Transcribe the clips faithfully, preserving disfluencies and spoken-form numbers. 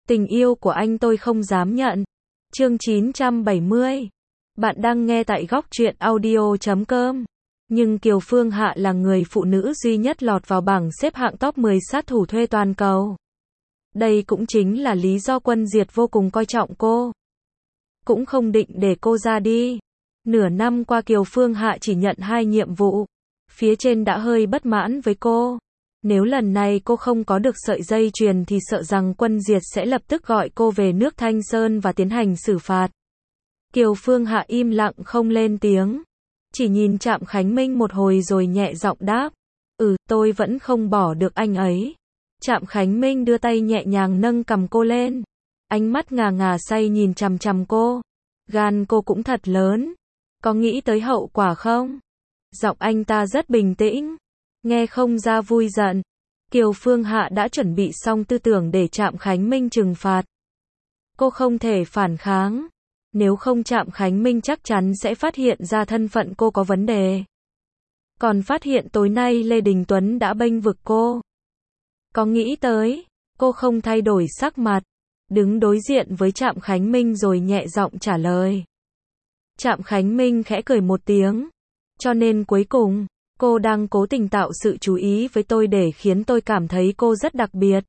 Tình yêu của anh tôi không dám nhận. Chương chín trăm bảy mươi. Bạn đang nghe tại góc truyện audio chấm com. Nhưng Kiều Phương Hạ là người phụ nữ duy nhất lọt vào bảng xếp hạng top mười sát thủ thuê toàn cầu. Đây cũng chính là lý do Quân Diệt vô cùng coi trọng cô. Cũng không định để cô ra đi. Nửa năm qua Kiều Phương Hạ chỉ nhận hai nhiệm vụ. Phía trên đã hơi bất mãn với cô. Nếu lần này cô không có được sợi dây chuyền thì sợ rằng Quân Diệt sẽ lập tức gọi cô về nước Thanh Sơn và tiến hành xử phạt. Kiều Phương Hạ im lặng không lên tiếng. Chỉ nhìn Trạm Khánh Minh một hồi rồi nhẹ giọng đáp. Ừ, tôi vẫn không bỏ được anh ấy. Trạm Khánh Minh đưa tay nhẹ nhàng nâng cằm cô lên. Ánh mắt ngà ngà say nhìn chằm chằm cô. Gan cô cũng thật lớn. Có nghĩ tới hậu quả không? Giọng anh ta rất bình tĩnh. Nghe không ra vui giận. Kiều Phương Hạ đã chuẩn bị xong tư tưởng để Trạm Khánh Minh trừng phạt. Cô không thể phản kháng. Nếu không Trạm Khánh Minh chắc chắn sẽ phát hiện ra thân phận cô có vấn đề. Còn phát hiện tối nay Lê Đình Tuấn đã bênh vực cô. Có nghĩ tới, cô không thay đổi sắc mặt. Đứng đối diện với Trạm Khánh Minh rồi nhẹ giọng trả lời. Trạm Khánh Minh khẽ cười một tiếng. Cho nên cuối cùng, cô đang cố tình tạo sự chú ý với tôi để khiến tôi cảm thấy cô rất đặc biệt.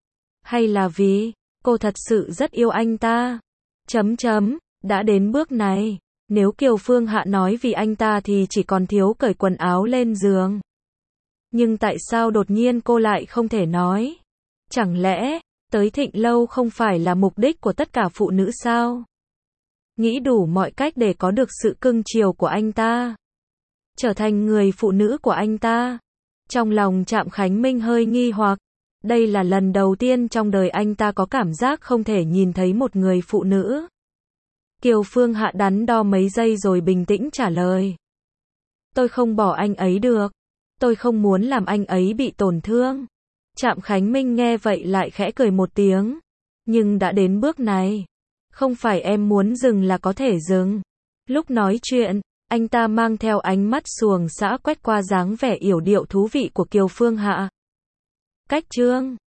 Hay là vì, cô thật sự rất yêu anh ta? Chấm chấm, đã đến bước này. Nếu Kiều Phương Hạ nói vì anh ta thì chỉ còn thiếu cởi quần áo lên giường. Nhưng tại sao đột nhiên cô lại không thể nói? Chẳng lẽ, tới Thịnh Lâu không phải là mục đích của tất cả phụ nữ sao? Nghĩ đủ mọi cách để có được sự cưng chiều của anh ta. Trở thành người phụ nữ của anh ta. Trong lòng Trạm Khánh Minh hơi nghi hoặc. Đây là lần đầu tiên trong đời anh ta có cảm giác không thể nhìn thấy một người phụ nữ. Kiều Phương Hạ đắn đo mấy giây rồi bình tĩnh trả lời. Tôi không bỏ anh ấy được. Tôi không muốn làm anh ấy bị tổn thương. Trạm Khánh Minh nghe vậy lại khẽ cười một tiếng. Nhưng đã đến bước này. Không phải em muốn dừng là có thể dừng. Lúc nói chuyện, anh ta mang theo ánh mắt xuồng xã quét qua dáng vẻ yểu điệu thú vị của Kiều Phương Hạ. Cách chương